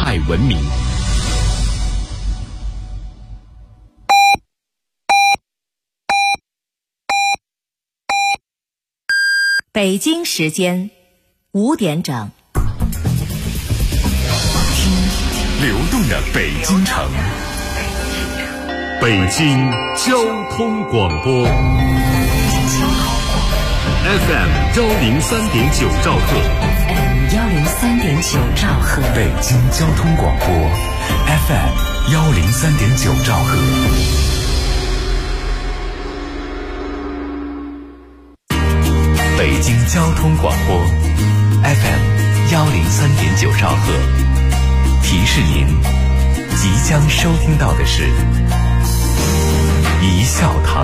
代文明。 北京时间5点整。 流动的北京城，北京交通广播 FM 103.9兆赫 103.9兆赫， 北京交通广播 FM 103.9兆赫。北京交通广播 FM 103.9兆赫，提示您即将收听到的是一笑堂。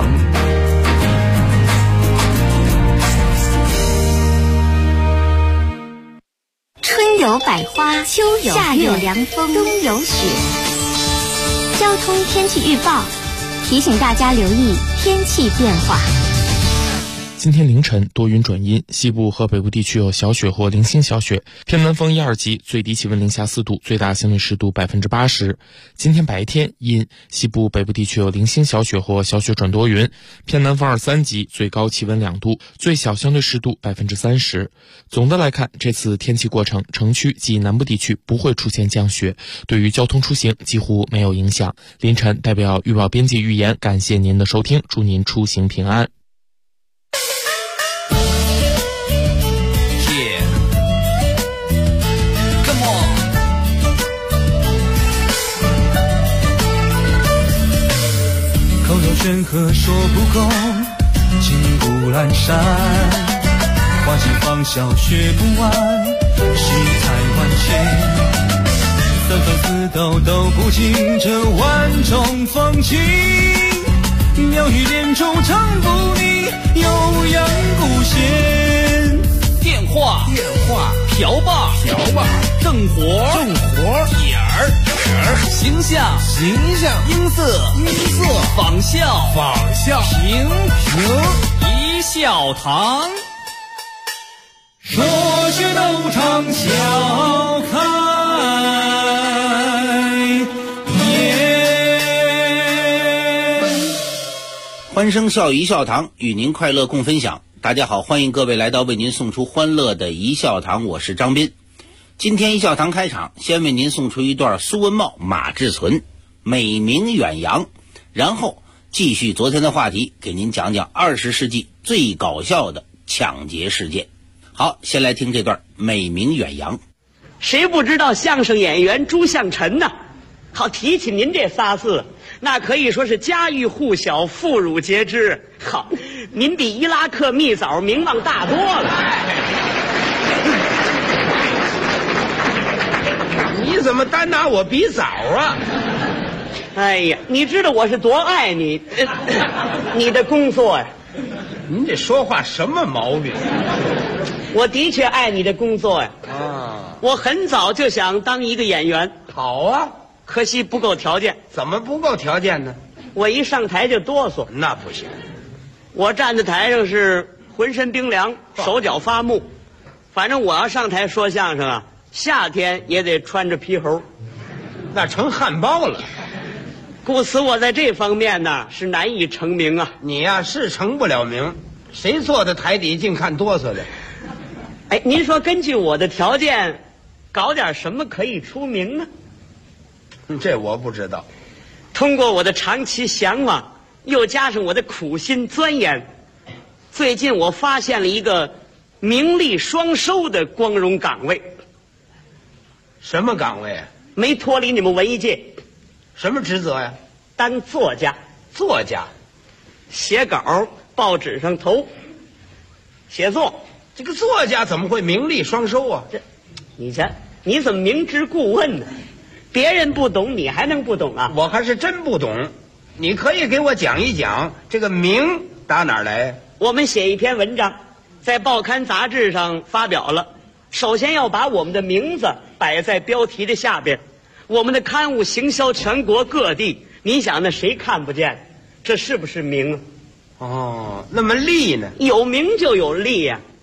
春有百花，秋有夏有凉风，冬有雪。交通天气预报提醒大家留意天气变化。 今天凌晨多云转阴，西部和北部地区有小雪或零星小雪，偏南风1、2级，最低气温零下4度，最大相对湿度80%。今天白天阴，西部北部地区有零星小雪或小雪转多云，偏南风2、3级，最高气温2度，最小相对湿度30%。总的来看，这次天气过程，城区及南部地区不会出现降雪，对于交通出行几乎没有影响。凌晨代表预报编辑预言，感谢您的收听，祝您出行平安。 口有悬河说不够，情不阑珊，花期芳笑学不完，世态万千，三番四斗都不尽这万种风情，妙语连珠唱不腻，悠扬古弦。 电话瓢把正活点儿形象音色仿效评一笑堂， 说学逗唱笑开颜。 欢声笑语一笑堂，与您快乐共分享。大家好，欢迎各位来到为您送出欢乐的一笑堂，我是张斌。今天一笑堂开场，先为您送出一段苏文茂、马志存美名远扬，然后继续昨天的话题，给您讲讲20世纪最搞笑的抢劫事件。好，先来听这段美名远扬。 谁不知道相声演员朱向臣呢？好，提起您这仨字，那可以说是家喻户晓，妇孺皆知。好，您比伊拉克蜜枣名望大多了。 你怎么单拿我比枣啊？ 哎呀，你知道我是多爱你，你的工作呀。 您这说话什么毛病？ 我的确爱你的工作呀。 啊， 我很早就想当一个演员。 好啊， 可惜不够条件。 怎么不够条件呢？ 我一上台就哆嗦。 那不行， 我站在台上是浑身冰凉，手脚发木。反正我要上台说相声啊，夏天也得穿着皮猴， 那成汉堡了。 故此我在这方面呢是难以成名啊。 你呀是成不了名，谁坐在台底净看哆嗦的？ 哎，您说根据我的条件，搞点什么可以出名呢？ 这我不知道。 通过我的长期向往，又加上我的苦心钻研，最近我发现了一个名利双收的光荣岗位。 什么岗位啊？ 没脱离你们文艺界。 什么职责呀？ 当作家。 作家， 写稿，报纸上投，写作。 这个作家怎么会名利双收啊？ 你瞧，你怎么明知故问呢？别人不懂，你还能不懂啊？ 我还是真不懂，你可以给我讲一讲这个名打哪儿来？ 我们写一篇文章，在报刊杂志上发表了，首先要把我们的名字摆在标题的下边，我们的刊物行销全国各地，你想那谁看不见？这是不是名啊？ 哦，那么利呢？ 有名就有利呀。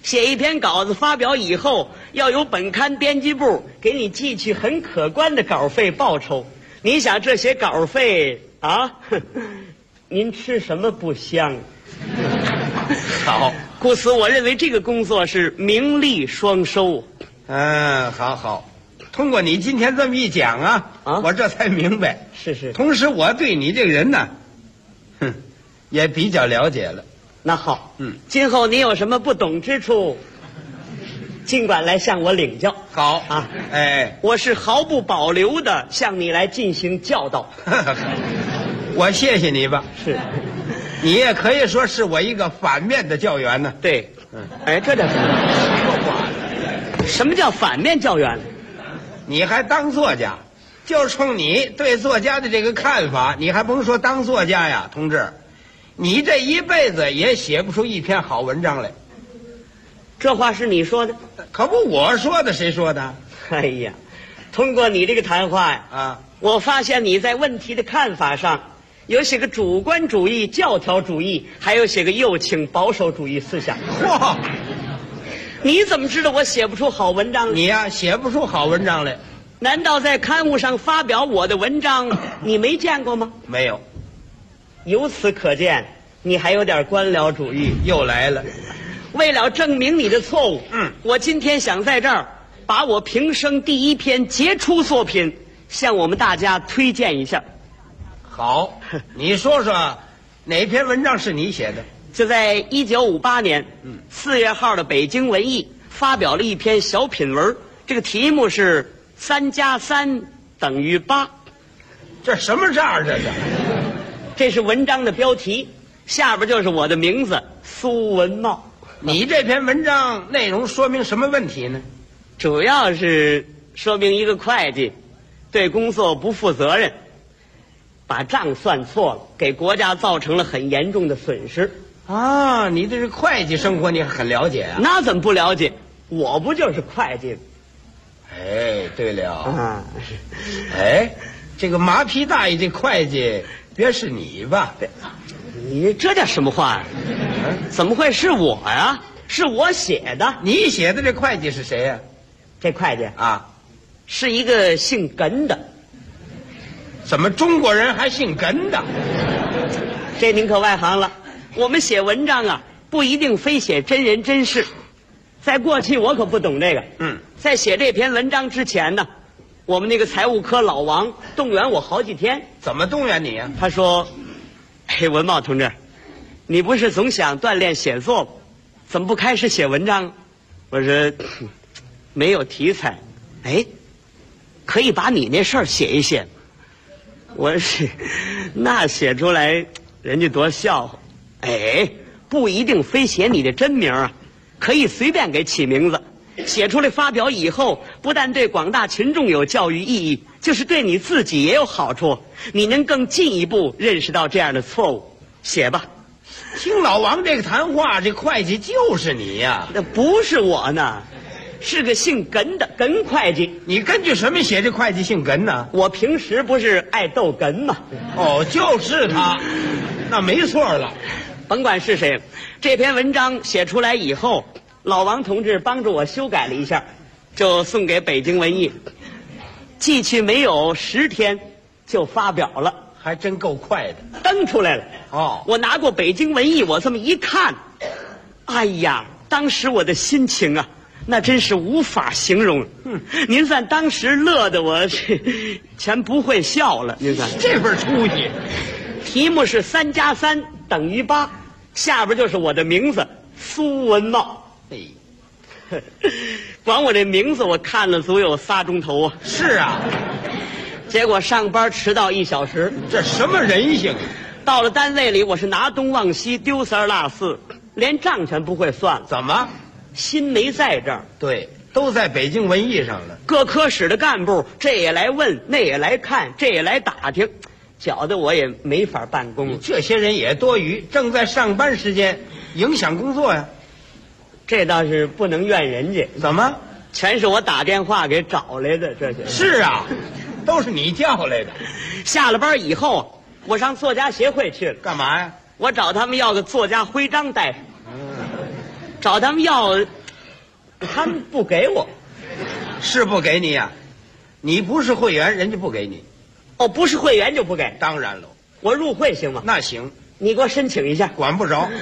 写一篇稿子发表以后，要由本刊编辑部给你寄去很可观的稿费报酬。你想这些稿费啊，您吃什么不香？ 好， 故此我认为这个工作是名利双收。 好，通过你今天这么一讲啊，我这才明白。 是， 同时我对你这个人呢，也比较了解了。 那好，今后你有什么不懂之处，尽管来向我领教。 好啊， 哎， 我是毫不保留的向你来进行教导。 我谢谢你吧。 是， 你也可以说是我一个反面的教员呢。 对，哎，这叫什么？什么叫反面教员？ 你还当作家，就冲你对作家的这个看法，你还甭说当作家呀，同志，你这一辈子也写不出一篇好文章来。 这话是你说的？ 可不我说的，谁说的？ 哎呀，通过你这个谈话呀， 我发现你在问题的看法上有些个主观主义、教条主义，还有些个右倾保守主义思想。 嚯！ 你怎么知道我写不出好文章？ 你呀，写不出好文章来。 难道在刊物上发表我的文章，你没见过吗？ 没有。 由此可见，你还有点官僚主义。 又来了。 为了证明你的错误，我今天想在这儿把我平生第一篇杰出作品向我们大家推荐一下。 好，你说说哪篇文章是你写的？ 就在1958年4月号的《北京文艺》发表了一篇小品文，这个题目是3+3等于8。 这什么账？ 这是文章的标题，下边就是我的名字苏文茂。 你这篇文章内容说明什么问题呢？ 主要是说明一个会计对工作不负责任，把账算错了，给国家造成了很严重的损失。 啊，你对这会计生活你很了解啊？ 那怎么不了解？我不就是会计吗？ 哎，对了，哎，这个马屁大爷这会计别是你吧？ 你这叫什么话呀？怎么会是我呀？是我写的。 你写的这会计是谁呀？ 这会计啊， 是一个姓耿的。 怎么中国人还姓耿的？ 这您可外行了。我们写文章啊，不一定非写真人真事。在过去我可不懂这个。在写这篇文章之前呢，我们那个财务科老王动员我好几天。 怎么动员你啊？ 他说：“嘿，文茂同志，你不是总想锻炼写作吗？怎么不开始写文章？”我说：“没有题材。”哎，可以把你那事儿写一写。我是那写出来，人家多笑话。哎，不一定非写你的真名啊，可以随便给起名字。写出来发表以后，不但对广大群众有教育意义，就是对你自己也有好处。你能更进一步认识到这样的错误。写吧。 听老王这个谈话，这会计就是你呀？ 那不是我呢，是个姓耿的耿会计。 你根据什么写这会计姓耿呢？ 我平时不是爱逗哏吗？ 哦，就是他，那没错了。 甭管是谁，这篇文章写出来以后，老王同志帮助我修改了一下，就送给北京文艺，寄去没有10天就发表了， 还真够快的， 登出来了。 哦， 我拿过北京文艺，我这么一看，哎呀，当时我的心情啊，那真是无法形容。您算当时乐得我全不会笑了。您看这份出息。 题目是3+3等于8，下边就是我的名字苏文茂。光我这名字我看了足有3钟头啊。 是啊， 结果上班迟到1小时， 这什么人性啊？ 到了单位里，我是拿东忘西，丢三落四，连账全不会算了。 怎么？ 心没在这儿。 对，都在北京文艺上了。 各科室的干部这也来问，那也来看，这也来打听，搅得我也没法办公。 这些人也多余，正在上班时间，影响工作呀。 这倒是不能怨人家。 怎么？ 全是我打电话给找来的，这些。 是啊，都是你叫来的。 下了班以后，我上作家协会去了。 干嘛呀？ 我找他们要个作家徽章带上。 找他们要，他们不给我。 是不给你呀？你不是会员，人家不给你。 哦，不是会员就不给？ 当然了。 我入会行吗？ 那行， 你给我申请一下。 管不着。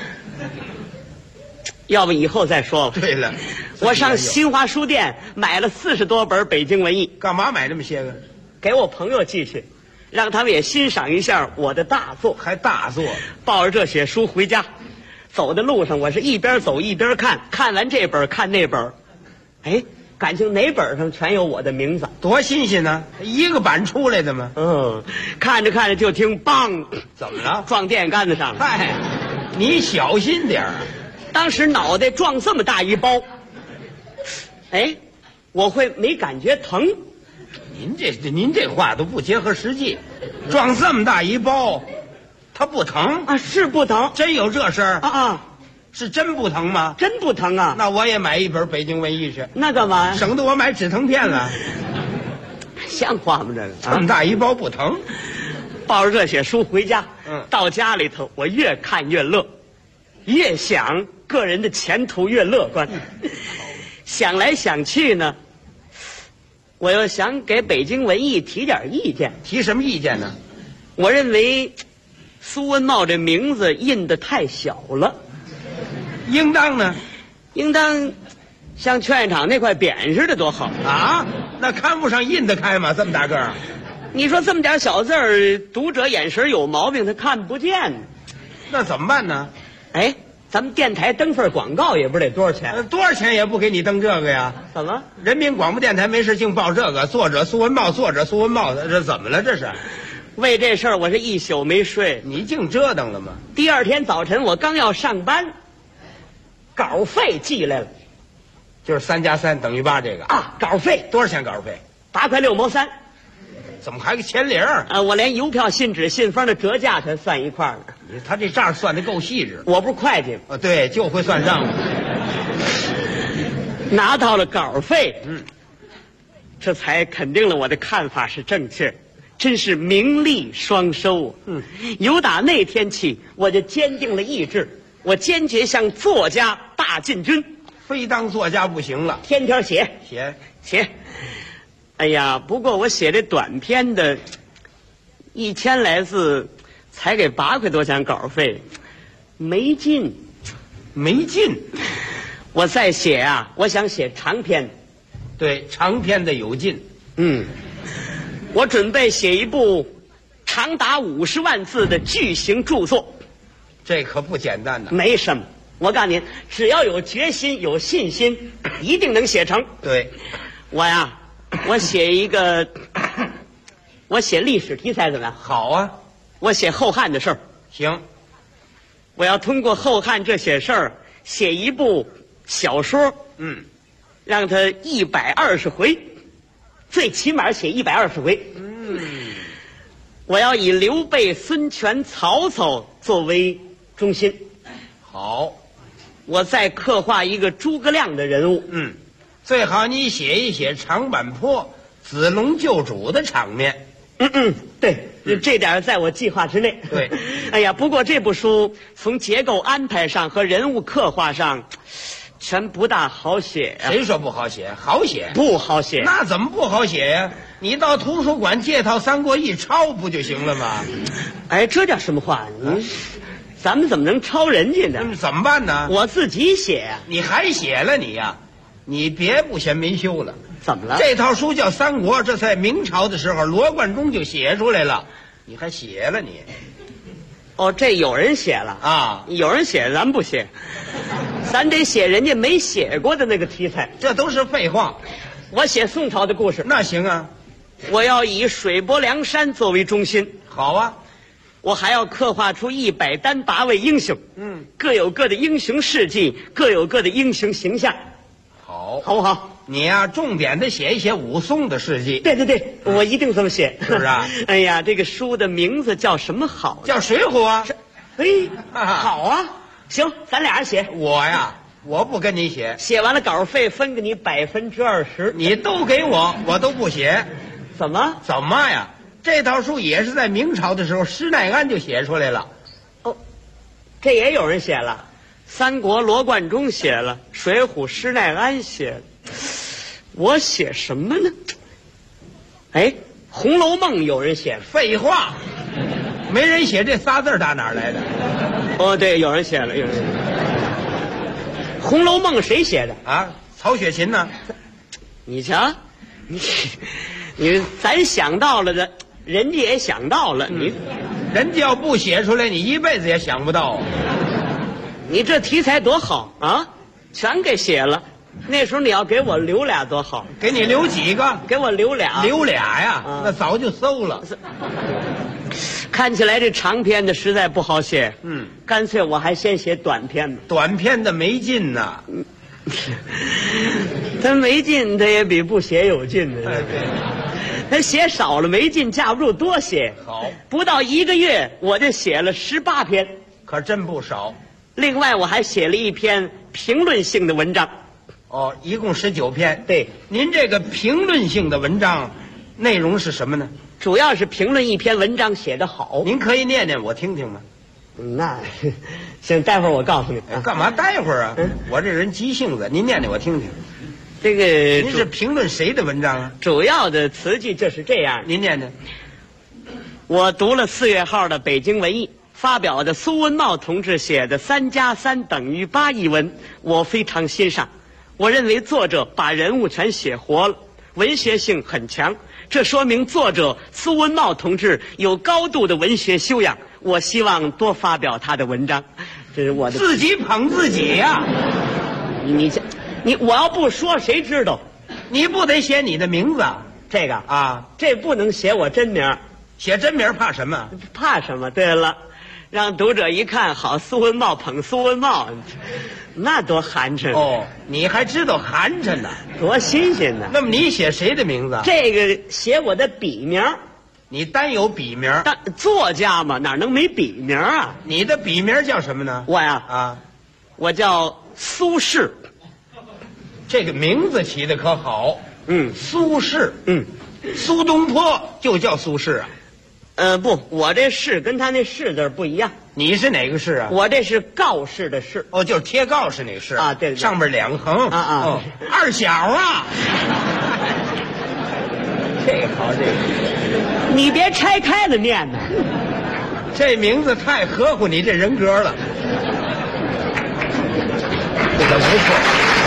要不以后再说吧。 对了， 我上新华书店买了40多本北京文艺。 干嘛买这么些个？ 给我朋友寄去，让他们也欣赏一下我的大作。 还大作？ 抱着这些书回家，走的路上我是一边走一边看，看完这本看那本，哎，感情哪本上全有我的名字， 多新鲜呢！一个版出来的吗？ 看着看着就听梆， 怎么了？ 撞电线杆子上了。 嗨，你小心点儿。 当时脑袋撞这么大一包，哎，我会没感觉疼。 您这话都不结合实际，撞这么大一包，它不疼啊？是不疼？ 真有这事儿啊？ 是真不疼吗？ 真不疼啊？ 那我也买一本北京文艺去。 那干嘛？ 省得我买止疼片了。 像话吗？这个这么大一包不疼。 抱着这些书回家，到家里头我越看越乐，越想个人的前途越乐观。想来想去呢，我又想给北京文艺提点意见。 提什么意见呢？ 我认为苏文茂这名字印得太小了。 应当呢？ 应当像劝业场那块匾似的多好啊！那看不上印得开吗？这么大个儿， 你说这么点小字儿，读者眼神有毛病，他看不见。 那怎么办呢？ 哎，咱们电台登份广告也不得多少钱？ 多少钱也不给你登这个呀？ 怎么？ 人民广播电台没事净报这个，作者苏文茂，作者苏文茂，这怎么了？这是为这事儿我是一宿没睡。 你净折腾了吗？ 第二天早晨我刚要上班，稿费寄来了， 就是3加3等于8这个啊。稿费多少钱？稿费 8块6毛3。 怎么还个钱零我连邮票、信纸、信封的折价全算一块儿呢。 他这账算得够细致。 我不是会计吗？对，就会算账。 拿到了稿费，这才肯定了我的看法是正确，真是名利双收。由打那天起，我就坚定了意志，我坚决向作家大进军， 非当作家不行了， 天天写。哎呀，不过我写这短篇的，1000来字，才给8块多钱稿费，没劲。我再写啊，我想写长篇。 对，长篇的有劲。 我准备写一部长达50万字的巨型著作。 这可不简单呢。 没什么，我告诉您，只要有决心、有信心，一定能写成。 对， 我写一个，我写历史题材怎么样？ 好啊， 我写后汉的事儿。 行， 我要通过后汉这些事儿写一部小说。让它120回，最起码写120回。我要以刘备、孙权、曹操作为中心。 好， 我再刻画一个诸葛亮的人物。 最好你写一写长坂坡子龙救主的场面。 对，这点在我计划之内。 对， 哎呀，不过这部书从结构安排上和人物刻画上，全不大好写。 谁说不好写？好写。 不好写。 那怎么不好写呀？你到图书馆借套《三国》一抄不就行了吗？ 哎，这叫什么话？咱们怎么能抄人家呢？ 怎么办呢？ 我自己写呀。 你还写了你呀？你别不嫌没羞了。 怎么了？ 这套书叫《三国》，这在明朝的时候罗贯中就写出来了，你还写了你？ 这有人写了啊？ 有人写，咱不写，咱得写人家没写过的那个题材。 这都是废话。 我写宋朝的故事。 那行啊， 我要以水泊梁山作为中心。 好啊。 我还要刻画出100单8位英雄，各有各的英雄事迹，各有各的英雄形象。 好， 好不好？ 你呀，重点的写一写武松的事迹。 对，我一定这么写， 是不是啊？ 哎呀，这个书的名字叫什么好？ 叫《水浒》啊。 好啊，行，咱俩人写。 我不跟你写， 写完了稿费分给你20%， 你都给我，我都不写。 怎么呀？这套书也是在明朝的时候，施耐庵就写出来了。 这也有人写了。 三国罗贯中写了，水浒施耐庵写了，我写什么呢？哎，红楼梦有人写了。 废话，没人写这仨字打哪儿来的？ 哦，对，有人写了，有人写了。红楼梦谁写的啊？曹雪芹呢？ 你瞧，你咱想到了的，人家也想到了， 人家要不写出来，你一辈子也想不到。 你这题材多好啊，全给写了。那时候你要给我留俩多好， 给你留几个？ 给我留俩， 留俩呀，那早就馊了。 看起来这长篇的实在不好写，干脆我还先写短篇的。 短篇的没劲呐， 他没劲，他也比不写有劲的。他写少了没劲，架不住多写。 好， 不到1个月我就写了18篇， 可真不少。 另外我还写了一篇评论性的文章。 哦，一共19篇。 对， 您这个评论性的文章，内容是什么呢？ 主要是评论一篇文章写得好。 您可以念念我听听吗？ 那行，待会儿我告诉你。 干嘛待会儿啊？我这人急性子，您念念我听听。 这个您是评论谁的文章啊？ 主要的词句就是这样。 您念念。 我读了4月号的《北京文艺》发表的苏文茂同志写的3+3等于8一文，我非常欣赏。我认为作者把人物全写活了，文学性很强，这说明作者苏文茂同志有高度的文学修养。我希望多发表他的文章，这是我的。 自己捧自己呀！ 你我要不说谁知道？ 你不得写你的名字？ 这个啊， 这不能写我真名， 写真名怕什么？ 怕什么？对了，让读者一看，好，苏文茂捧苏文茂，那多寒碜哦！你还知道寒碜呢？ 多新鲜呢！ 那么你写谁的名字？ 这个写我的笔名。 你单有笔名？ 但作家嘛，哪能没笔名啊？ 你的笔名叫什么呢？ 我呀，我叫苏轼。 这个名字起的可好？苏轼。苏东坡就叫苏轼啊？ 不，我这轼跟他那轼字不一样。 你是哪个轼啊？ 我这是告示的示。 哦，就是贴告示那个示啊，对， 上面2横啊。 二小啊。这个好，这个你别拆开了念呢。 这名字太合乎你这人格了。这个不错。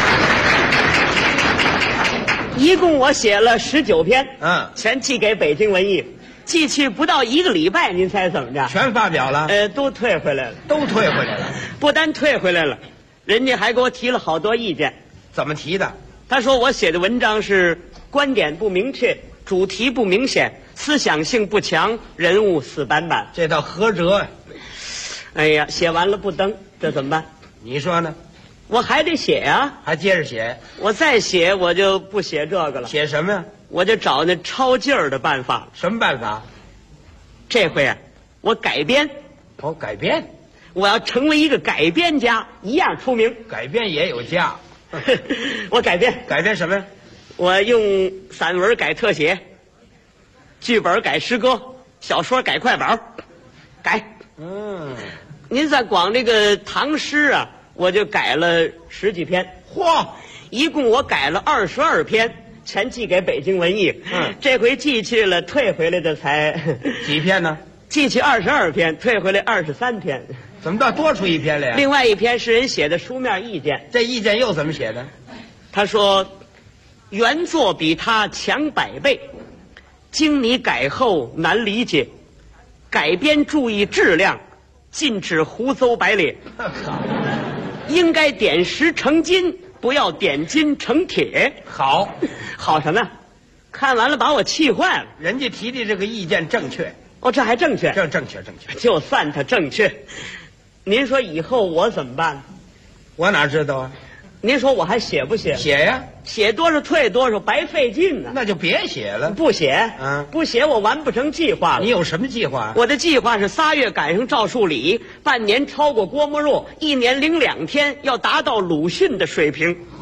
一共我写了19篇，全寄给北京文艺，寄去不到1个礼拜，您猜怎么着？ 全发表了？ 都退回来了。 都退回来了？ 不单退回来了，人家还给我提了好多意见。 怎么提的？ 他说我写的文章是观点不明确，主题不明显，思想性不强，人物死板板。 这倒合辙呀。 哎呀，写完了不登，这怎么办？ 你说呢？ 我还得写呀， 还接着写。 我再写，我就不写这个了。 写什么呀？ 我就找那抄劲儿的办法。 什么办法？ 这回啊，我改编。 哦，改编。 我要成为一个改编家，一样出名。 改编也有家。 我改编。 改编什么呀？ 我用散文改特写，剧本改诗歌，小说改快板，改。您再光这个唐诗啊，我就改了10几篇。 嚯， 一共我改了22篇，全寄给北京文艺。这回寄去了，退回来的才几篇呢？ 寄去22篇，退回来23篇。 怎么倒多出1篇来呀？ 另外1篇是人写的书面意见。 这意见又怎么写的？ 他说原作比他强100倍，经你改后难理解，改编注意质量，禁止胡诌白咧。应该点石成金，不要点金成铁。 好， 好什么？看完了把我气坏了。 人家提的这个意见正确。 哦，这还正确？ 正确。 就算它正确，您说以后我怎么办？ 我哪知道啊？ 您说我还写不写？ 写呀， 写多少退多少，白费劲呢。 那就别写了。 不写，不写我完不成计划了。 你有什么计划？ 我的计划是3月赶上赵树理，半年超过郭沫若，1年02天要达到鲁迅的水平。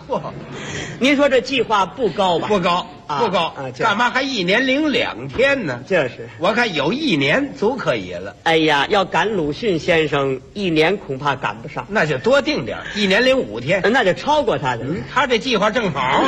嚯， 您说这计划不高吧？ 不高， 啊不高， 啊这干嘛还1年零2天呢？ 这是。 我看有1年足可以了。 哎呀，要赶鲁迅先生1年恐怕赶不上， 那就多定点，1年零5天。 那就超过他的。 他这计划正好。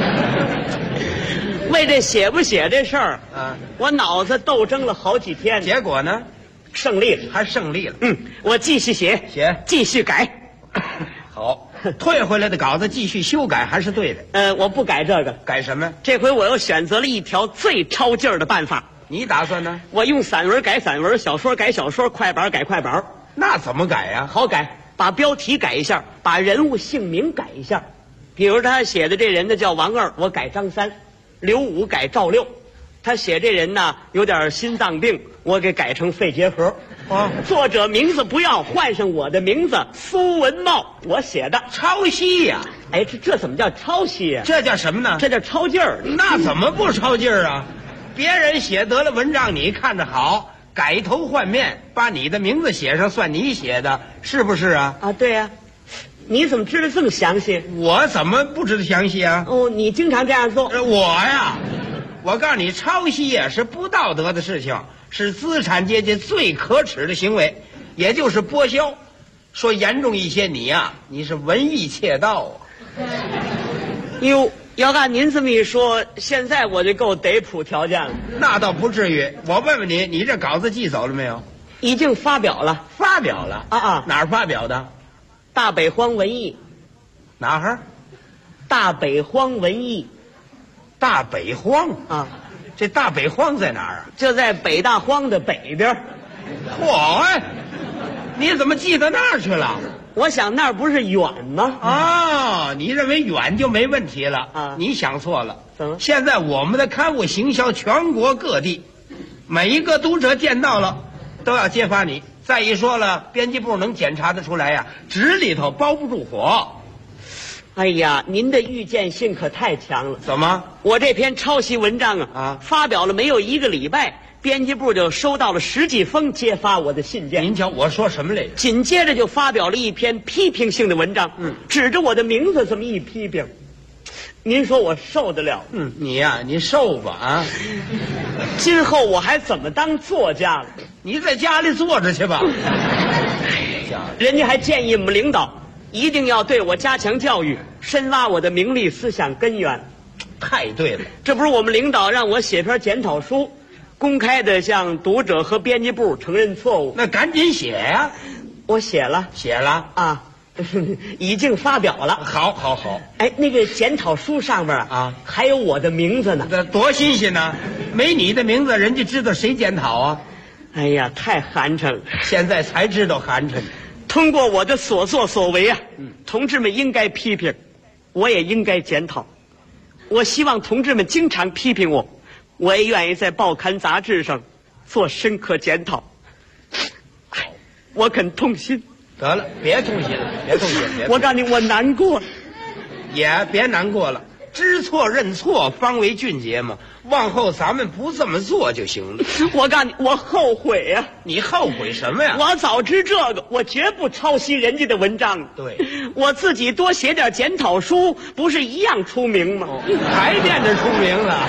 为这写不写这事儿， 啊， 我脑子斗争了好几天， 结果呢， 胜利了。 还胜利了。 我继续写，继续改。 好，退回来的稿子继续修改还是对的。 我不改这个， 改什么？ 这回我又选择了一条最超劲儿的办法。 你打算呢？ 我用散文改散文，小说改小说，快板改快板。 那怎么改呀？ 好改，把标题改一下，把人物姓名改一下。比如他写的这人呢叫王二，我改张三；刘五改赵六。他写这人呢有点心脏病，我给改成肺结核。作者名字不要，换上我的名字苏文茂，我写的。 抄袭呀！ 哎，这怎么叫抄袭呀？ 这叫什么呢？ 这叫抄劲儿。 那怎么不抄劲儿啊？别人写得了文章，你看着好，改头换面，把你的名字写上，算你写的，是不是啊？ 啊，对呀。你怎么知道这么详细？ 我怎么不知道详细啊？ 哦，你经常这样做。 我呀，我告诉你，抄袭呀是不道德的事情，是资产阶级最可耻的行为，也就是剥削。说严重一些，你呀，你是文艺窃盗啊！ 哟，要按您这么一说，现在我就够得谱条件了。 那倒不至于。我问问你，你这稿子寄走了没有？ 已经发表了。 发表了啊！ 哪儿发表的？ 大北荒文艺。 哪儿？ 大北荒文艺。 大北荒啊， 这大北荒在哪儿啊？ 就在北大荒的北边。 嚯，你怎么寄到那儿去了？ 我想那儿不是远吗？ 啊，你认为远就没问题了啊？ 你想错了。 怎么？ 现在我们的刊物行销全国各地，每一个读者见到了都要揭发你。再一说了，编辑部能检查得出来呀，纸里头包不住火。 哎呀，您的预见性可太强了。 怎么？ 我这篇抄袭文章啊，发表了没有1个礼拜，编辑部就收到了10几封揭发我的信件。 您瞧我说什么来着？ 紧接着就发表了一篇批评性的文章，指着我的名字这么一批评，您说我受得了？ 你呀，你受吧啊！ 今后我还怎么当作家了？ 你在家里坐着去吧。 人家还建议我们领导一定要对我加强教育，深挖我的名利思想根源。 太对了， 这不是我们领导让我写篇检讨书，公开的向读者和编辑部承认错误。 那赶紧写呀！ 我写了啊，已经发表了。 好好好。 哎，那个检讨书上面啊还有我的名字呢。 这多新鲜呢！没你的名字，人家知道谁检讨啊？ 哎呀，太寒碜了！ 现在才知道寒碜。 通过我的所作所为啊，同志们应该批评，我也应该检讨。我希望同志们经常批评我，我也愿意在报刊杂志上做深刻检讨。我肯痛心。 得了，别痛心了，别痛心。 我告诉你，我难过了。 也别难过了，知错认错方为俊杰嘛。往后咱们不这么做就行了。 我告诉你，我后悔呀！ 你后悔什么呀？ 我早知这个，我绝不抄袭人家的文章。 对， 我自己多写点检讨书，不是一样出名吗？ 还变着出名了。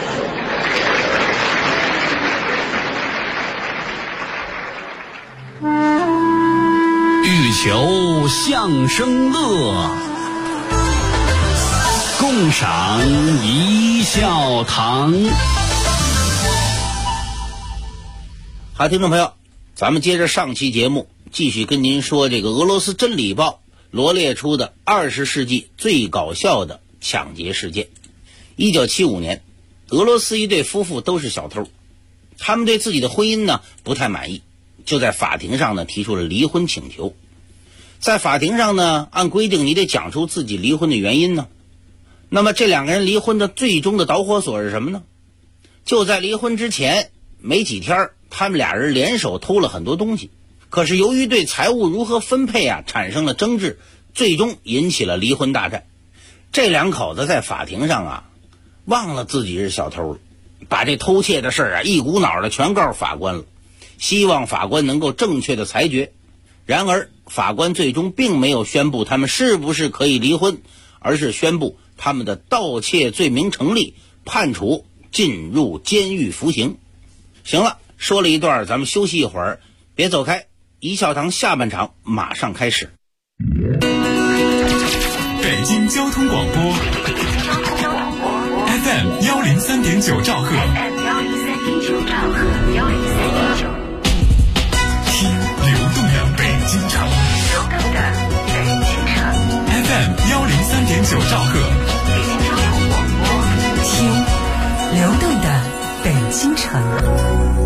欲求相声乐，共赏一笑堂。 好，听众朋友，咱们接着上期节目继续跟您说这个俄罗斯真理报罗列出的20世纪最搞笑的抢劫事件。1975年，俄罗斯一对夫妇都是小偷，他们对自己的婚姻呢不太满意，就在法庭上呢提出了离婚请求。在法庭上呢，按规定你得讲出自己离婚的原因呢。那么这两个人离婚的最终的导火索是什么呢？就在离婚之前没几天，他们俩人联手偷了很多东西，可是由于对财物如何分配产生了争执，最终引起了离婚大战。这两口子在法庭上忘了自己是小偷了，把这偷窃的事一股脑的全告诉法官了，希望法官能够正确的裁决。然而法官最终并没有宣布他们是不是可以离婚， 而是宣布他们的盗窃罪名成立，判处进入监狱服刑。行了，说了一段，咱们休息一会儿，别走开，一笑堂下半场马上开始。 北京交通广播 FM 103.9兆赫，听流动的北京城，FM 103.9兆赫， 听流动的北京城。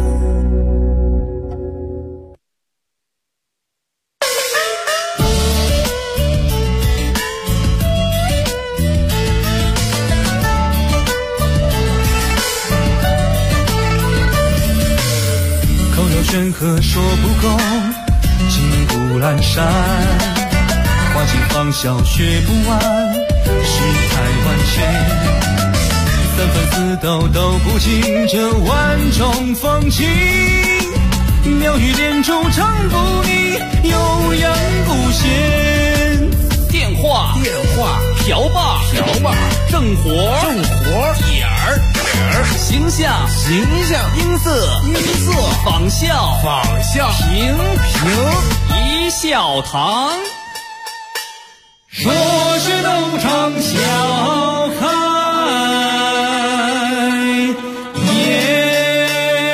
深河说不够，金谷阑珊，花期芳笑学不完，世态万千，三分四斗都不尽这万种风情，妙语连珠唱不腻，悠扬不闲。 电话瓢把正活点儿形象音色仿效平一笑堂， 说是都唱笑开颜。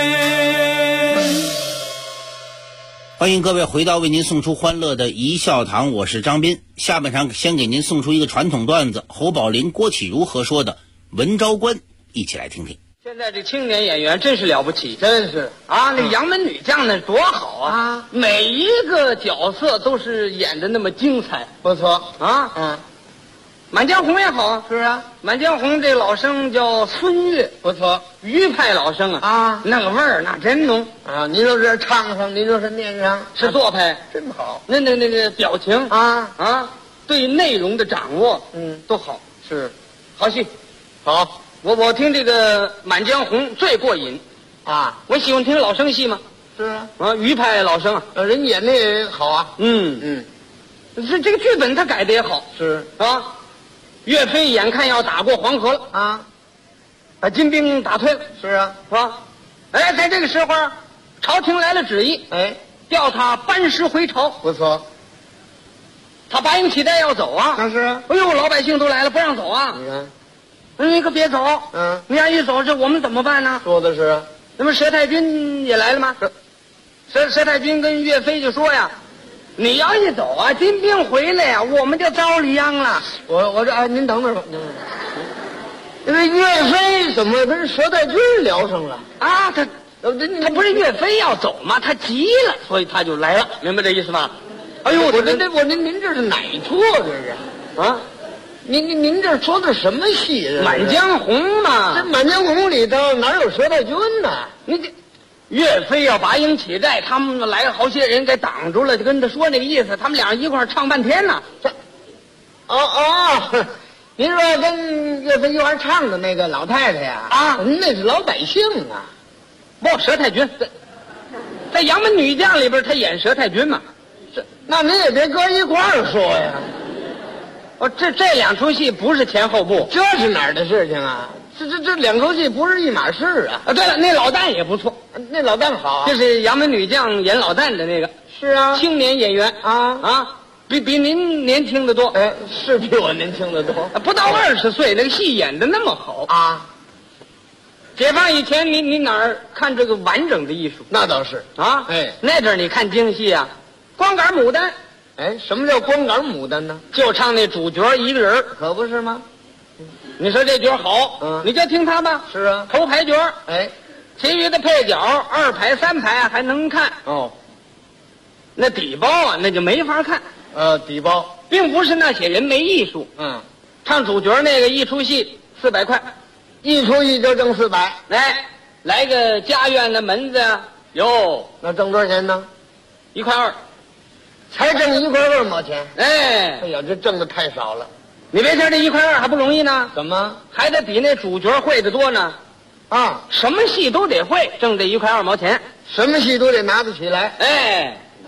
欢迎各位回到为您送出欢乐的一笑堂，我是张斌。下半场先给您送出一个传统段子，侯宝林、郭启儒合说的文昭关，一起来听听。 现在这青年演员真是了不起，真是啊！那杨门女将那多好啊！每一个角色都是演的那么精彩，不错啊。满江红也好啊，是啊。满江红这老生叫孙越，不错。余派老生啊，那个味儿那真浓啊！您说是唱上，您说是念上，是做派，真好。那个表情啊，对内容的掌握，都好，是好戏，好。我听这个《满江红》最过瘾啊！我喜欢听老生戏嘛。是啊，余派老生人演的也好啊。这个剧本他改的也好。是啊，岳飞眼看要打过黄河了啊，把金兵打退了。是啊，是吧？哎，在这个时候，朝廷来了旨意，调他班师回朝。不错。他拔营起带要走啊。那是啊。哎呦，老百姓都来了，不让走啊。你看。你可别走，你要一走，这我们怎么办呢？说的是啊。那么佘太君也来了吗？佘太君跟岳飞就说呀：“你要一走啊，金兵回来呀，我们就遭了殃了。”我这您等等吧。因为岳飞怎么跟佘太君聊上了啊？他不是岳飞要走吗？他急了，所以他就来了，明白这意思吗？哎呦，您这是哪出这是啊？您这说的什么戏？满江红嘛，这满江红里头哪有佘太君呢？你这岳飞要拔营起寨，他们来好些人给挡住了，就跟他说那个意思，他们俩一块唱半天呢。您说跟岳飞一块唱的那个老太太呀？那是老百姓啊，不佘太君，在杨门女将里边，他演佘太君嘛。那您也别搁一块儿说呀。这两出戏不是前后部，这是哪儿的事情啊？这两出戏不是一码事啊！对了，那老旦也不错，那老旦好啊，这是杨门女将演老旦的那个，是啊，青年演员比您年轻的多，是比我年轻的多，不到20岁，那个戏演的那么好啊！解放以前，你哪儿看这个完整的艺术？那倒是啊，那阵儿你看京戏啊，光杆牡丹。什么叫光杆牡丹呢？就唱那主角一个人，可不是吗？你说这角好，你就听他吧。是啊，头牌角，其余的配角2排3排还能看。那底包啊，那就没法看。底包并不是那些人没艺术。唱主角那个一出戏400块，一出戏就挣400。来个家院的门子哟，那挣多少钱呢？1块2。才挣1块2毛钱，哎呀，这挣的太少了。你别看这1块2还不容易呢，怎么还得比那主角会的多呢？什么戏都得会，挣这1块2毛钱，什么戏都得拿得起来。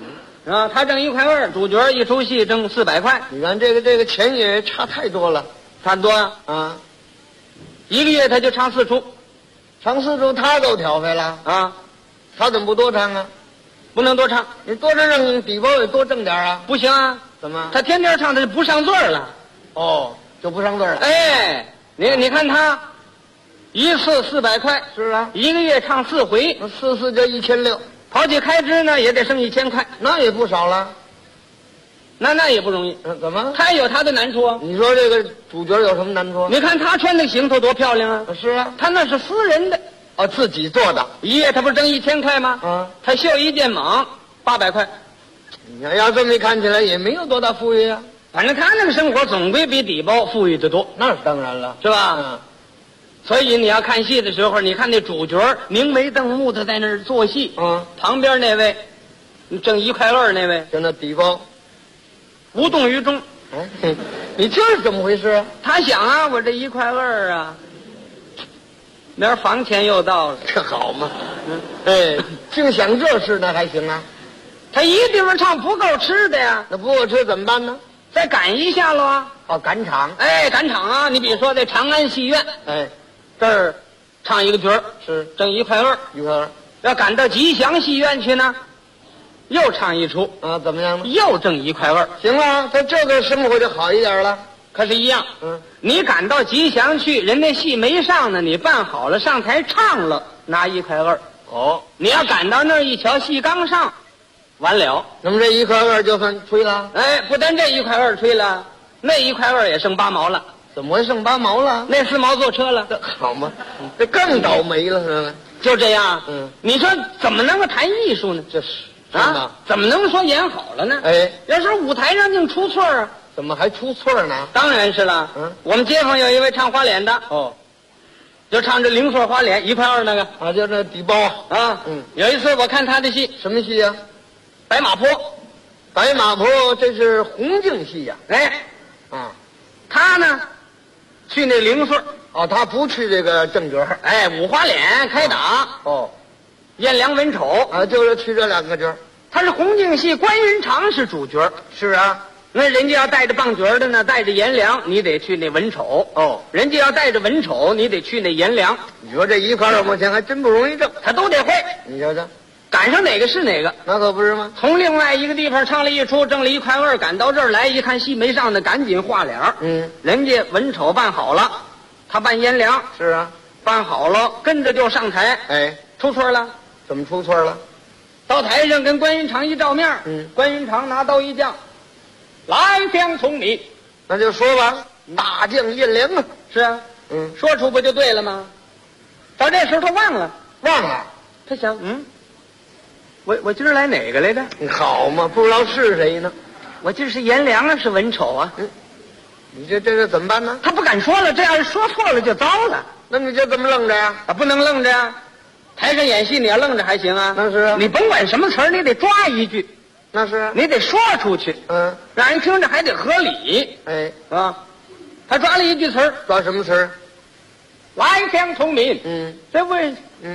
啊，他挣1块2，主角一出戏挣400块。 你看这个钱也差太多了， 差不多啊。 啊， 一个月他就唱4出， 唱4出他都挑费了啊， 他怎么不多唱啊？ 不能多唱， 你多挣底包也多挣点啊？ 不行啊。 怎么？ 他天天唱，他就不上座了。 哦，就不上座了。 哎，你看他一次400块， 是啊， 一个月唱4回 ，4就1600， 跑起开支呢也得剩1000块， 那也不少了。 那也不容易。 怎么？ 他有他的难处啊。 你说这个主角有什么难处？ 你看他穿的行头多漂亮啊！ 是啊， 他那是私人的， 哦，自己做的， 一月他不是挣1000块吗？ 啊， 他绣一件蟒800块。 你要这么看起来也没有多大富裕啊。 反正他那个生活总归比底包富裕得多， 那是当然了， 是吧？ 嗯。 所以你要看戏的时候，你看那主角明眉瞪目的在那儿做戏，旁边那位挣1块2那位， 就那底包无动于衷。 你这是怎么回事？ 他想啊，我这1块2啊，明儿房钱又到了， 这好嘛？哎，净想这事那还行啊？ 他一地方唱不够吃的呀， 那不够吃怎么办呢？ 再赶一下喽啊！ 哦，赶场。 哎，赶场啊！你比如说在长安戏院， 哎， 这儿唱一个角儿是挣1块2，1 块2。 要赶到吉祥戏院去呢，又唱一出啊，怎么样呢？ 又挣1块2。 行了，他这个生活就好一点了。 可是，一样，你赶到吉祥去，人家戏没上呢，你办好了上台唱了，拿1块2。 哦， 你要赶到那儿一瞧，戏刚上，完了。 那么这1块2就算吹了？ 哎，不但这1块2吹了，那1块2也剩8毛了。 怎么会剩8毛了？ 那4毛坐车了。 这好嘛？这更倒霉了，是吧？ 就这样。你说怎么能够谈艺术呢？ 这是啊，怎么能说演好了呢？ 哎， 要说舞台上净出错啊， 怎么还出错呢？ 当然是了。我们街坊有一位唱花脸的，就唱这零碎花脸1块2那个啊，就那底包啊。有一次我看他的戏， 什么戏呀？ 白马坡。 白马坡，这是红净戏呀。 哎， 啊， 他呢，去那零碎。 哦，他不去这个正角。 哎，五花脸开打。 哦， 颜良文丑啊，就是去这2个角。 他是红净戏，关云长是主角。 是啊。 那人家要带着棒角的呢，带着颜良，你得去那文丑。 哦， 人家要带着文丑，你得去那颜良。 你说这1块2毛钱还真不容易挣， 他都得会。 你瞧瞧， 赶上哪个是哪个， 那可不是吗？ 从另外一个地方唱了一出，挣了1块2，赶到这儿来一看戏没上呢，赶紧画脸。人家文丑办好了，他扮颜良。 是啊， 办好了，跟着就上台。 哎， 出错了。 怎么出错了？ 到台上跟关云长一照面，关云长拿刀一架，来将从你， 那就说吧，大将颜良啊。 是啊，说出不就对了吗？到这时候他忘了，他想，我今儿来哪个来着？ 好嘛，不知道是谁呢？ 我今儿是颜良啊，是文丑啊。 你这个怎么办呢？ 他不敢说了，这要是说错了就糟了。 那你就这么愣着呀？ 不能愣着呀。台上演戏你要愣着还行啊。 那是啊。 你甭管什么词儿，你得抓一句。 那是啊。 你得说出去。让人听着还得合理。 哎， 啊，他抓了一句词儿。 抓什么词儿？ 来将从民。这位，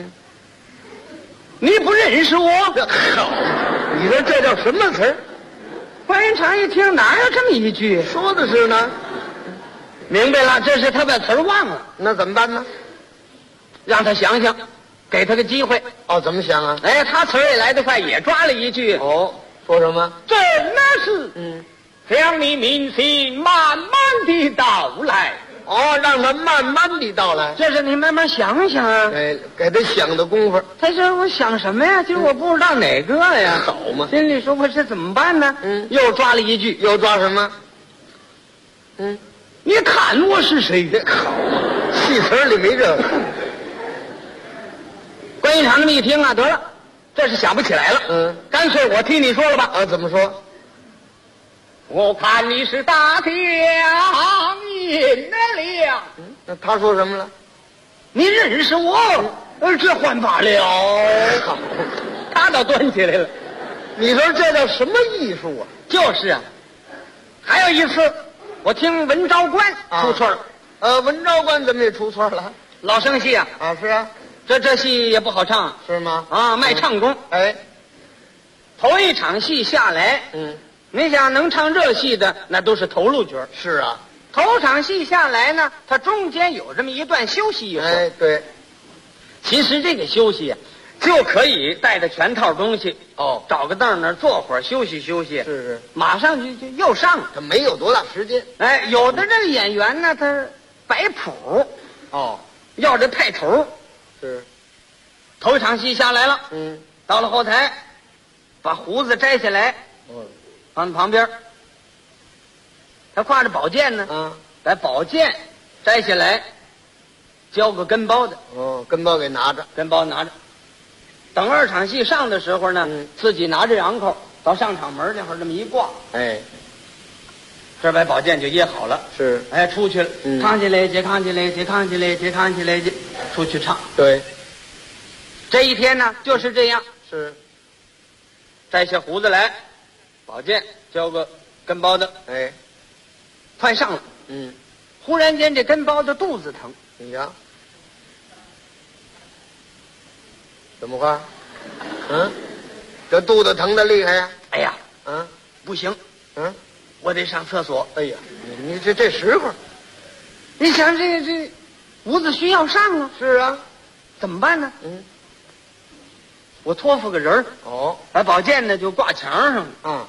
你不认识我？ 好，你说这叫什么词儿？ 关云长一听，哪有这么一句？ 说的是呢。 明白了，这是他把词儿忘了。 那怎么办呢？ 让他想想，给他个机会。 哦，怎么想啊？ 哎，他词儿也来得快，也抓了一句。 哦，说什么？ 这那是将你民心慢慢地到来。 哦，让他慢慢地到来。 这是你慢慢想想啊。 哎，给他想的功夫。 他说我想什么呀？就是我不知道哪个呀。 好嘛。 心里说我这怎么办呢？又抓了一句。 又抓什么？ 你看我是谁？ 好嘛，戏词里没这个。 关云长这么一听啊，得了，这是想不起来了。干脆我替你说了吧。 啊，怎么说？ 我看你是大将颜良。 那他说什么了？ 你认识我？这还罢了。 好， 他倒端起来了。 你说这叫什么艺术啊？ 就是啊。还有一次，我听文昭关出错了。 文昭关怎么也出错了？ 老生戏啊。 啊，是啊。 这戏也不好唱。 是吗？ 啊，卖唱功。 哎， 头一场戏下来，你想能唱这戏的，那都是头路角。 是啊， 头场戏下来呢，它中间有这么一段休息一会儿。 哎，对， 其实这个休息就可以带着全套东西哦， 找个凳那儿坐会儿休息休息。 是， 马上就又上了。 他没有多大时间。 哎，有的这个演员呢，他摆谱， 哦， 要这派头。 是， 头一场戏下来了，到了后台，把胡子摘下来，放在旁边。他挎着宝剑呢，把宝剑摘下来，交个跟包的。 哦，跟包给拿着， 跟包拿着。等二场戏上的时候呢，自己拿着瓤口到上场门那会儿这么一挂， 哎， 这把宝剑就掖好了。 是， 哎，出去了，扛起来，接扛起来，接扛起来，接扛起来，接出去唱。 对， 这一天呢就是这样。 是， 摘下胡子来，宝剑交个跟包的， 哎， 快上了。忽然间这跟包的肚子疼。 你呀，怎么话？这肚子疼的厉害呀！ 哎呀，不行，我得上厕所。 哎呀，你这时候， 你想这伍子胥要上啊？ 是啊， 怎么办呢？我托付个人哦， 把宝剑呢就挂墙上了。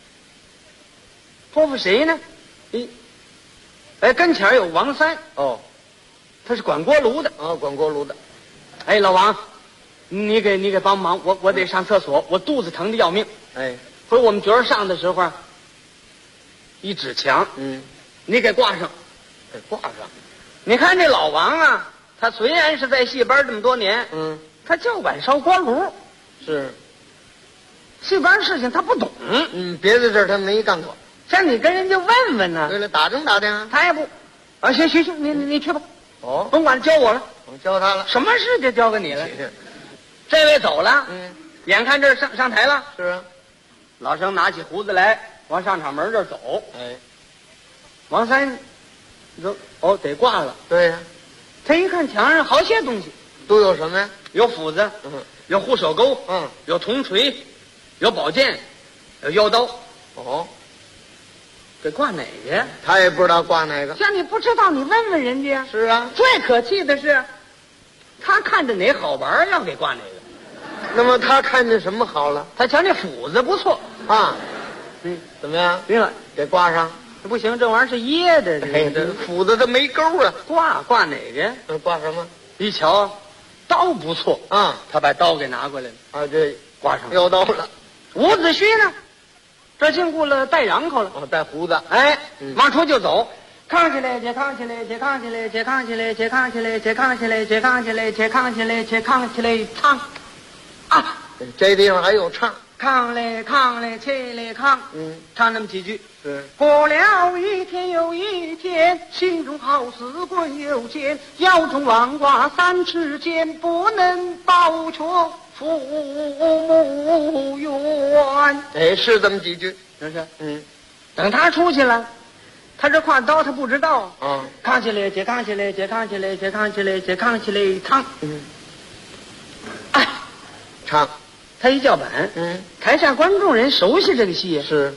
托付谁呢？跟前有王三。哦，他是管锅炉的。 管锅炉的。 哎，老王，你给帮忙，我得上厕所，我肚子疼的要命。 哎， 不是我们角儿上的时候，一指墙，你给挂上， 给挂上。 你看这老王啊，他虽然是在戏班这么多年，他就管烧锅炉， 是戏班事情他不懂， 别的事儿他没干过。 像你跟人家问问呢。 对了，打听打听。 他也不，行，你去吧。 哦， 甭管教我了， 我教他了， 什么事就交给你了。这位走了，眼看这上台了。 是啊， 老生拿起胡子来，往上场门这儿走。 哎， 王三，你说得挂了。 对呀， 他一看墙上好些东西， 都有什么呀？ 有斧子，有护手钩，有铜锤，有宝剑，有腰刀。 哦， 得挂哪个呀？ 他也不知道挂哪个。 像你不知道，你问问人家。 是啊， 最可气的是，他看着哪好玩要给挂哪个。 那么他看见什么好了？ 他瞧那斧子不错啊，怎么样？ 对了， 给挂上。 不行，这玩意儿是掖的。 这斧子它没钩啊。 挂哪个？ 挂什么？ 一瞧，刀不错啊， 他把刀给拿过来了。 这挂上腰刀了。 伍子胥呢？这经过了带瓤口了。 带胡子。 哎，往出就走。扛起来，扛起来，扛起来，扛起来，扛起来，扛起来，扛起来，扛起来，扛起来，唱。啊， 这地方还有唱。 扛来，起来扛。唱那么几句。 是。 过了一天又一天，心中好似鬼有见，腰中王挂3尺剑，不能报却父母冤。 哎，是这么几句， 是不是？等他出去了，他这挎刀他不知道啊。扛起来，扛起来，扛起来，扛起来，扛起来，唱。哎， 唱。 他一叫板，台下观众人熟悉这个戏是。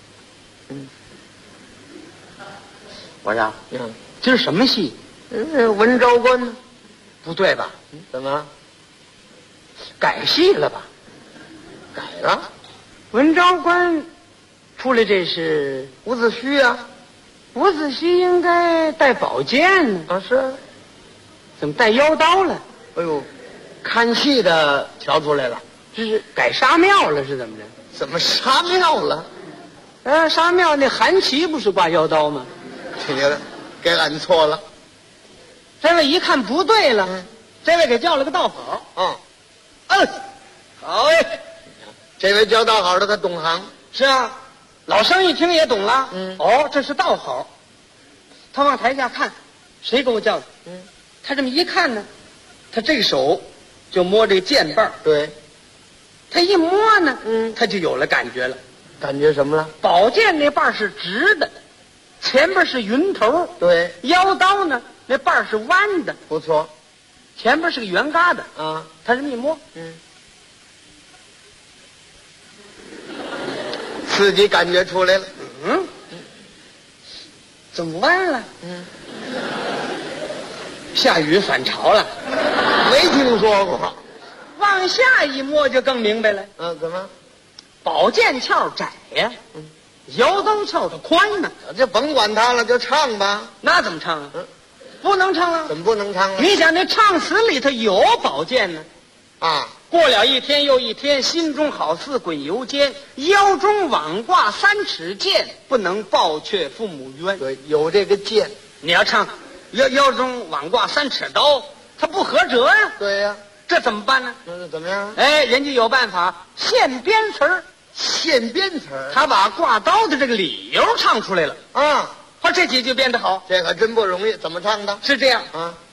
我说，这是什么戏？ 文昭关呢？ 不对吧？ 怎么？ 改戏了吧？ 改了。 文昭关出来这是伍子胥啊。 伍子胥应该带宝剑呢。 啊，是。 怎么带腰刀了？ 哎呦，看戏的瞧出来了。 这是改杀庙了是怎么着？ 怎么杀庙了？ 杀庙那韩琦不是挂腰刀吗？ 这个给按错了。 这位一看不对了，这位给叫了个道好。好哎， 这位叫道好的他懂行。 是啊，老生一听也懂了。这是道好。他往台下看，谁给我叫的？他这么一看呢，他这手就摸这个剑把。 对。 他一摸呢，他就有了感觉了。 感觉什么了？ 宝剑那把是直的，前边是云头。 对。 腰刀呢，那把是弯的。 不错。 前边是个圆疙瘩。 啊。 他这么一摸， 自己感觉出来了。 怎么办了？下雨反潮了， 没听说过。 往下一摸就更明白了。 怎么？ 宝剑鞘窄呀，油灯鞘它宽呢。 这甭管它了，就唱吧。 那怎么唱啊？不能唱啊！ 怎么不能唱啊？ 你想那唱词里头有宝剑呢。过了一天又一天，心中好似滚油煎，腰中网挂3尺剑，不能报却父母冤。 对，有这个剑。 你要唱腰中网挂3尺刀，它不合辙呀。 对呀， 这怎么办呢？ 那怎么样？ 人家有办法，现编词儿。 现编词儿， 他把挂刀的这个理由唱出来了。这几句编得好， 这可真不容易。怎么唱的？ 是这样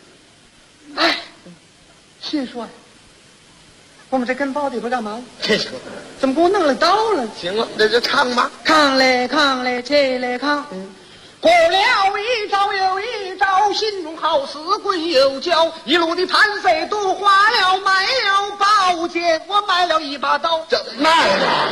心说呀，我们这跟包里边干嘛？ 这行， 怎么给我弄了刀了？ 行了，那就唱吧。 抗嘞抗嘞这嘞抗，过了一招又一招，心中好似滚油浇，一路的贪费都花了，买了宝剑，我买了一把刀。 这卖了。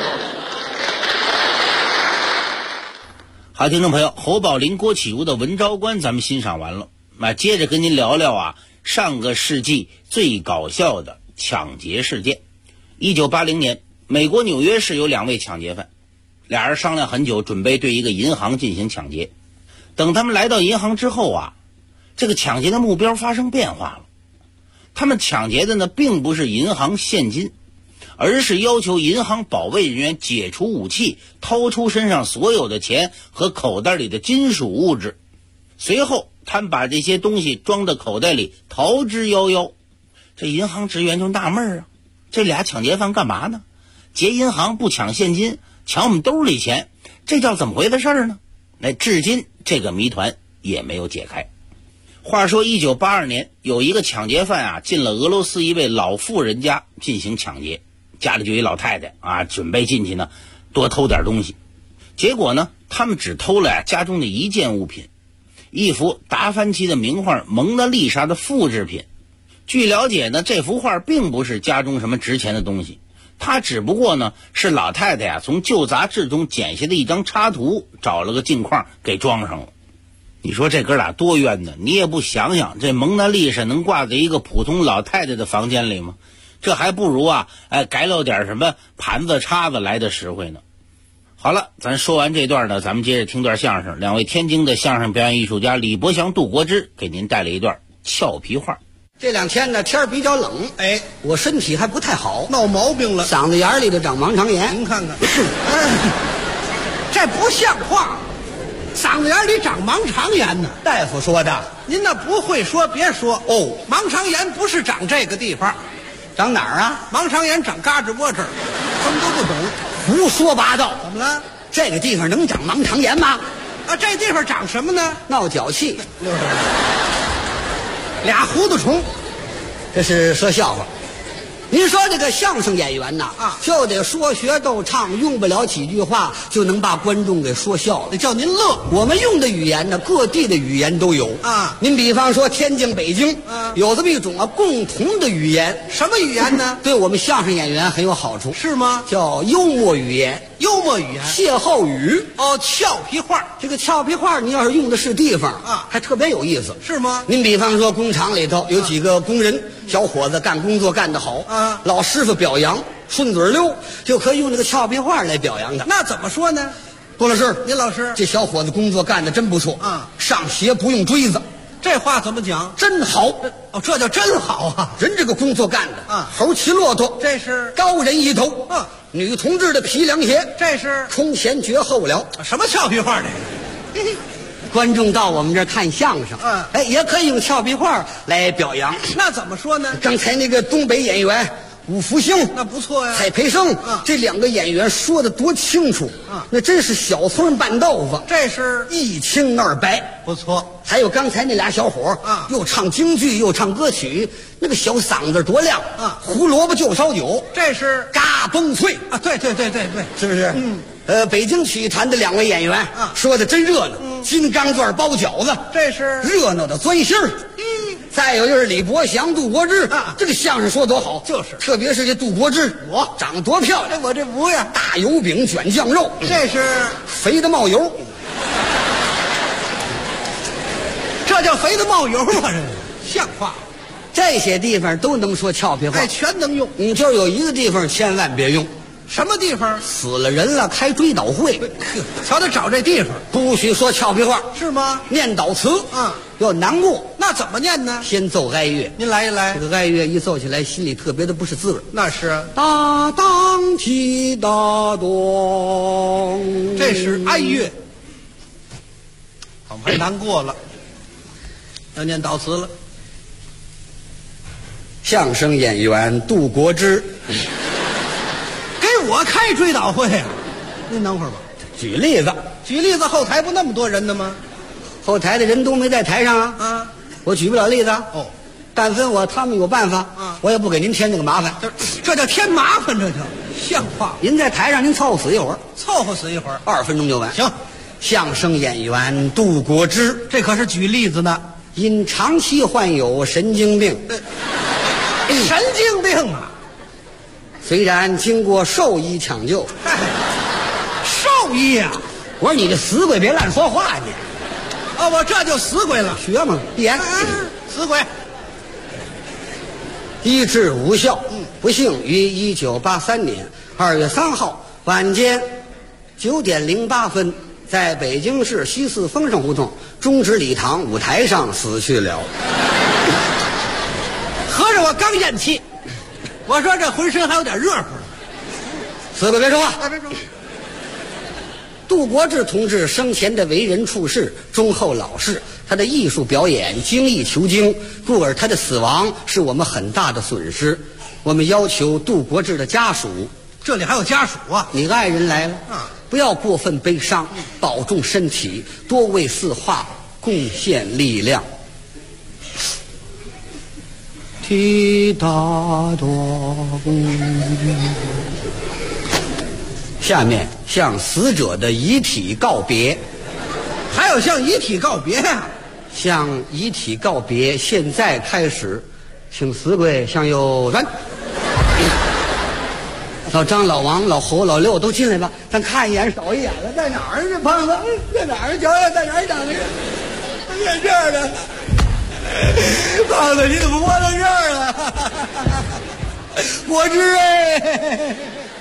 好，听众朋友，侯宝林、郭启儒的《文昭关》咱们欣赏完了，接着跟您聊聊上个世纪最搞笑的抢劫事件。1980年，美国纽约市有2位抢劫犯，俩人商量很久，准备对一个银行进行抢劫。等他们来到银行之后这个抢劫的目标发生变化了。他们抢劫的呢，并不是银行现金，而是要求银行保卫人员解除武器，掏出身上所有的钱和口袋里的金属物质。随后他们把这些东西装到口袋里，逃之夭夭。这银行职员就纳闷这俩抢劫犯干嘛呢？劫银行不抢现金，抢我们兜里钱，这叫怎么回事呢？至今这个谜团也没有解开。话说1982年，有一个抢劫犯进了俄罗斯一位老妇人家进行抢劫，家里就一老太太准备进去呢多偷点东西。结果呢，他们只偷了家中的一件物品，一幅达芬奇的名画《蒙娜丽莎》的复制品。据了解呢，这幅画并不是家中什么值钱的东西，它只不过呢是老太太从旧杂志中剪下的一张插图，找了个镜框给装上了。你说这哥俩多冤呢？你也不想想，这蒙娜丽莎能挂在一个普通老太太的房间里吗？这还不如改了点什么盘子叉子来的实惠呢。好了，咱说完这段呢，咱们接着听段相声。2位天津的相声表演艺术家李伯祥、杜国之给您带来一段俏皮话。 这2天呢，天比较冷，我身体还不太好， 闹毛病了， 嗓子眼里头长盲肠炎。 您看看，这不像话，嗓子眼里长盲肠炎呢。 大夫说的。 您那不会说别说哦，盲肠炎不是长这个地方， 长哪儿啊？ 盲肠炎长胳肢窝这儿，什么都不懂， 胡说八道。 怎么了？ 这个地方能长盲肠炎吗？ 这地方长什么呢？ 闹脚气。 俩糊涂虫。 这是说笑话。您说这个相声演员呐，就得说学逗唱，用不了几句话就能把观众给说笑了， 叫您乐。 我们用的语言呢，各地的语言都有您比方说天津、北京，有这么一种共同的语言。 什么语言呢？ 对我们相声演员很有好处。 是吗？ 叫幽默语言。 幽默语言， 歇后语。 俏皮话。 这个俏皮话，你要是用的是地方还特别有意思。 是吗？ 您比方说工厂里头有几个工人，小伙子干工作干得好老师傅表扬，顺嘴溜，就可以用这个俏皮话来表扬他。 那怎么说呢？ 杜老师， 您老师， 这小伙子工作干得真不错上鞋不用锥子。 这话怎么讲？ 真好。 这叫真好啊！ 人这个工作干的猴骑骆驼， 这是高人一头女同志的皮凉鞋， 这是空前绝后了。 什么俏皮话这个？ 观众到我们这儿看相声也可以用俏皮话来表扬。 那怎么说呢？ 刚才那个东北演员武福星， 那不错呀。 蔡培生这2个演员说的多清楚那真是小葱拌豆腐， 这是一清二白， 不错。 还有刚才那俩小伙又唱京剧又唱歌曲，那个小嗓子多亮胡萝卜就烧酒， 这是嘎嘣脆对， 是不是？北京曲艺团的2位演员说的真热闹，金刚钻包饺子， 这是热闹的钻心儿。 再有就是李伯祥、杜国志这个相声说多好， 就是特别是这杜国志， 我长得多漂亮， 我这模样， 大油饼卷酱肉， 这是肥的冒油， 这叫肥的冒油啊！这像话？ 这些地方都能说俏皮话， 哎，全能用。 你就有一个地方千万别用， 什么地方？ 死了人了开追悼会， 瞧他找这地方， 不许说俏皮话， 是吗？ 念悼词啊， 要难过， 那怎么念呢？ 先奏哀乐， 您来一来。 这个哀乐一奏起来，心里特别的不是滋味。 那是大当提大咚， 这是哀乐，我们还难过了，要念悼词了。 相声演员杜国之， 给我开追悼会啊！您等会儿吧。 举例子， 后台不那么多人呢吗？ 后台的人都没在台上啊。 啊， 我举不了例子。 哦， 但凡他们有办法，我也不给您添这个麻烦。 这叫添麻烦，这叫像话。 您在台上您凑合死一会儿，2分钟就完。 行， 相声演员杜国之， 这可是举例子呢。 因长期患有神经病。 神经病啊！ 虽然经过兽医抢救， 兽医啊！ 我说你这死鬼别乱说话你。 哦，我这就死鬼了， 学嘛，闭眼。 死鬼。 医治无效，不幸于1983年2月3号晚间9点08分，在北京市西四丰盛胡同中直礼堂舞台上死去了。 合着我刚咽气，我说这浑身还有点热乎。 死鬼别说话。 别说。 杜国志同志生前的为人处事忠厚老实，他的艺术表演精益求精，故而他的死亡是我们很大的损失。我们要求杜国志的家属， 这里还有家属啊？ 你爱人来了不要过分悲伤，保重身体，多为四化贡献力量。提大咚。下面向死者的遗体告别。 还有向遗体告别啊？ 向遗体告别，现在开始，请死鬼向右转。老张、老王、老侯、老六都进来吧，咱看一眼少一眼了，在哪儿呢？胖子，在哪儿？瞧瞧，在哪儿等着？在这儿呢。胖子，你怎么窝到这儿了？我知哎。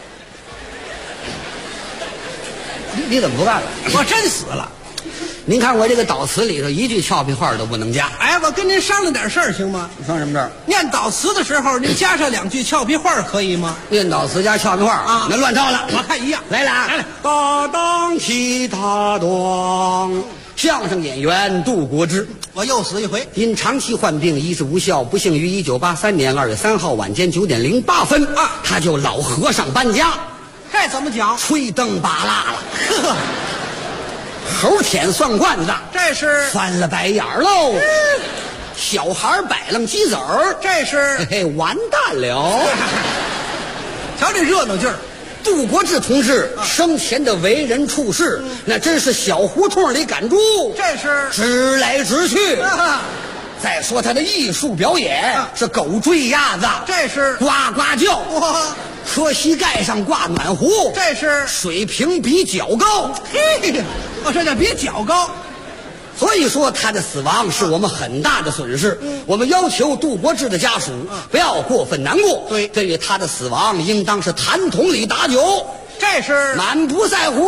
你怎么不干了？ 我真死了。 您看我这个悼词里头一句俏皮话都不能加。 哎，我跟您商量点事儿行吗？ 你商量什么事儿？ 念悼词的时候，您加上2句俏皮话可以吗？ 念悼词加俏皮话啊， 那乱套了。 我看一样。 来了啊！ 来了。 大当提大咚，相声演员杜国之， 我又死一回。 因长期患病，医治无效，不幸于1983年2月3号晚间9点08分他就老和尚搬家。 这怎么讲？ 吹灯拔蜡了。呵。猴舔蒜罐子， 这是翻了白眼喽。小孩摆楞鸡子儿， 这是嘿嘿完蛋了。 瞧这热闹劲儿。 杜国志同志生前的为人处事，那真是小胡同里赶猪， 这是直来直去。再说他的艺术表演是狗追鸭子， 这是呱呱叫。磕膝盖上挂暖壶， 这是水平比脚高。 嘿，我这叫比脚高。 所以说他的死亡是我们很大的损失。我们要求杜国志的家属不要过分难过。 对， 对于他的死亡，应当是坛桶里打酒， 这是满不在乎。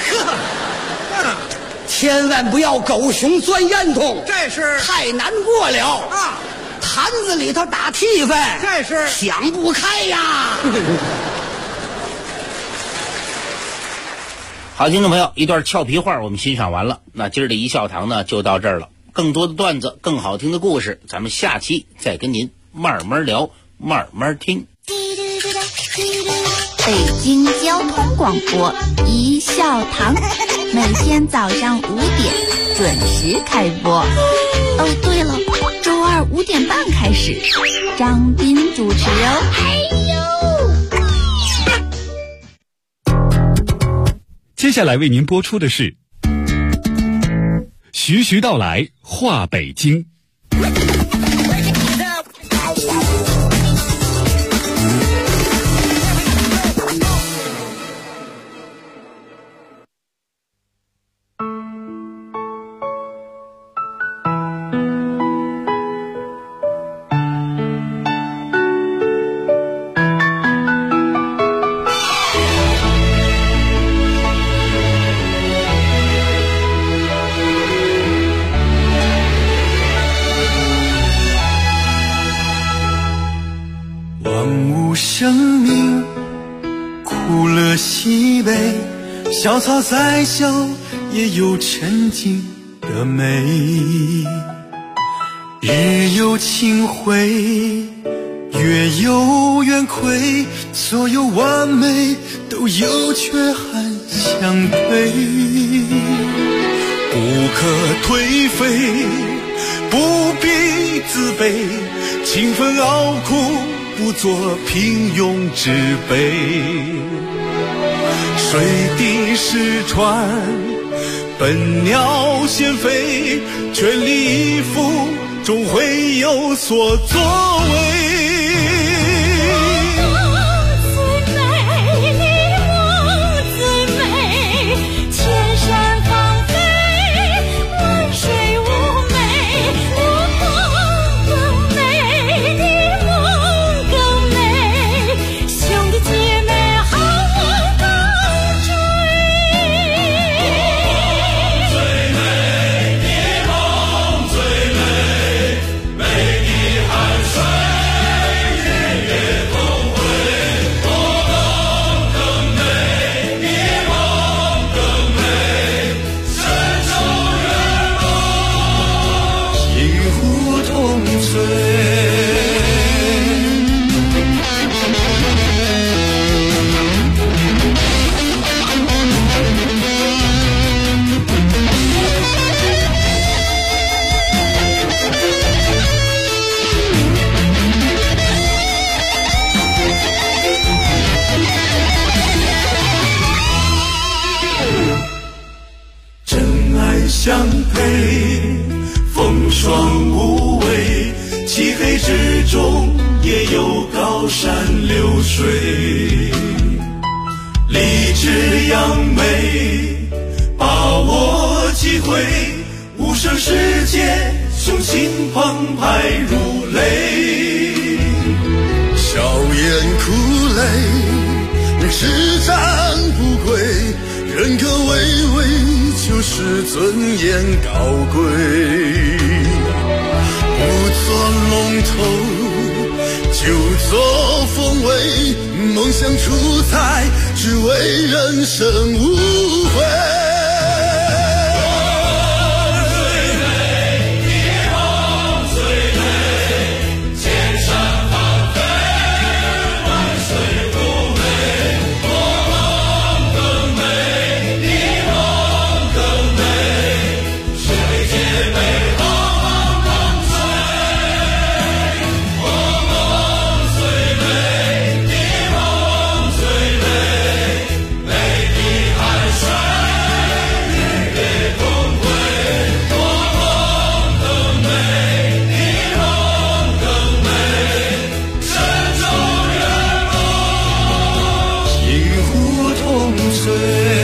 千万不要狗熊钻烟囱， 这是太难过了啊！ 坛子里头打气氛， 这是想不开呀。 好，听众朋友，一段俏皮话我们欣赏完了，那今儿的一笑堂呢就到这儿了。更多的段子，更好听的故事，咱们下期再跟您慢慢聊，慢慢听。 北京交通广播一笑堂，每天早上5点准时开播。哦，对了，周二5点半开始，张斌主持哦。 接下来为您播出的是徐徐道来话北京。 河西北，小草再小也有沉静的美。日有清辉，月有圆亏，所有完美都有缺憾相对。不可颓废，不必自卑，勤奋熬苦，不做平庸之辈。水滴石穿，笨鸟先飞，全力以赴，终会有所作为。相配，风霜无畏，漆黑之中也有高山流水。立志扬眉，把握机会，无声世界，雄心澎湃如雷。 笑颜苦泪，施展不归，人格巍巍，就是尊严高贵。不做龙头，就做凤尾，梦想出彩，只为人生无悔。 水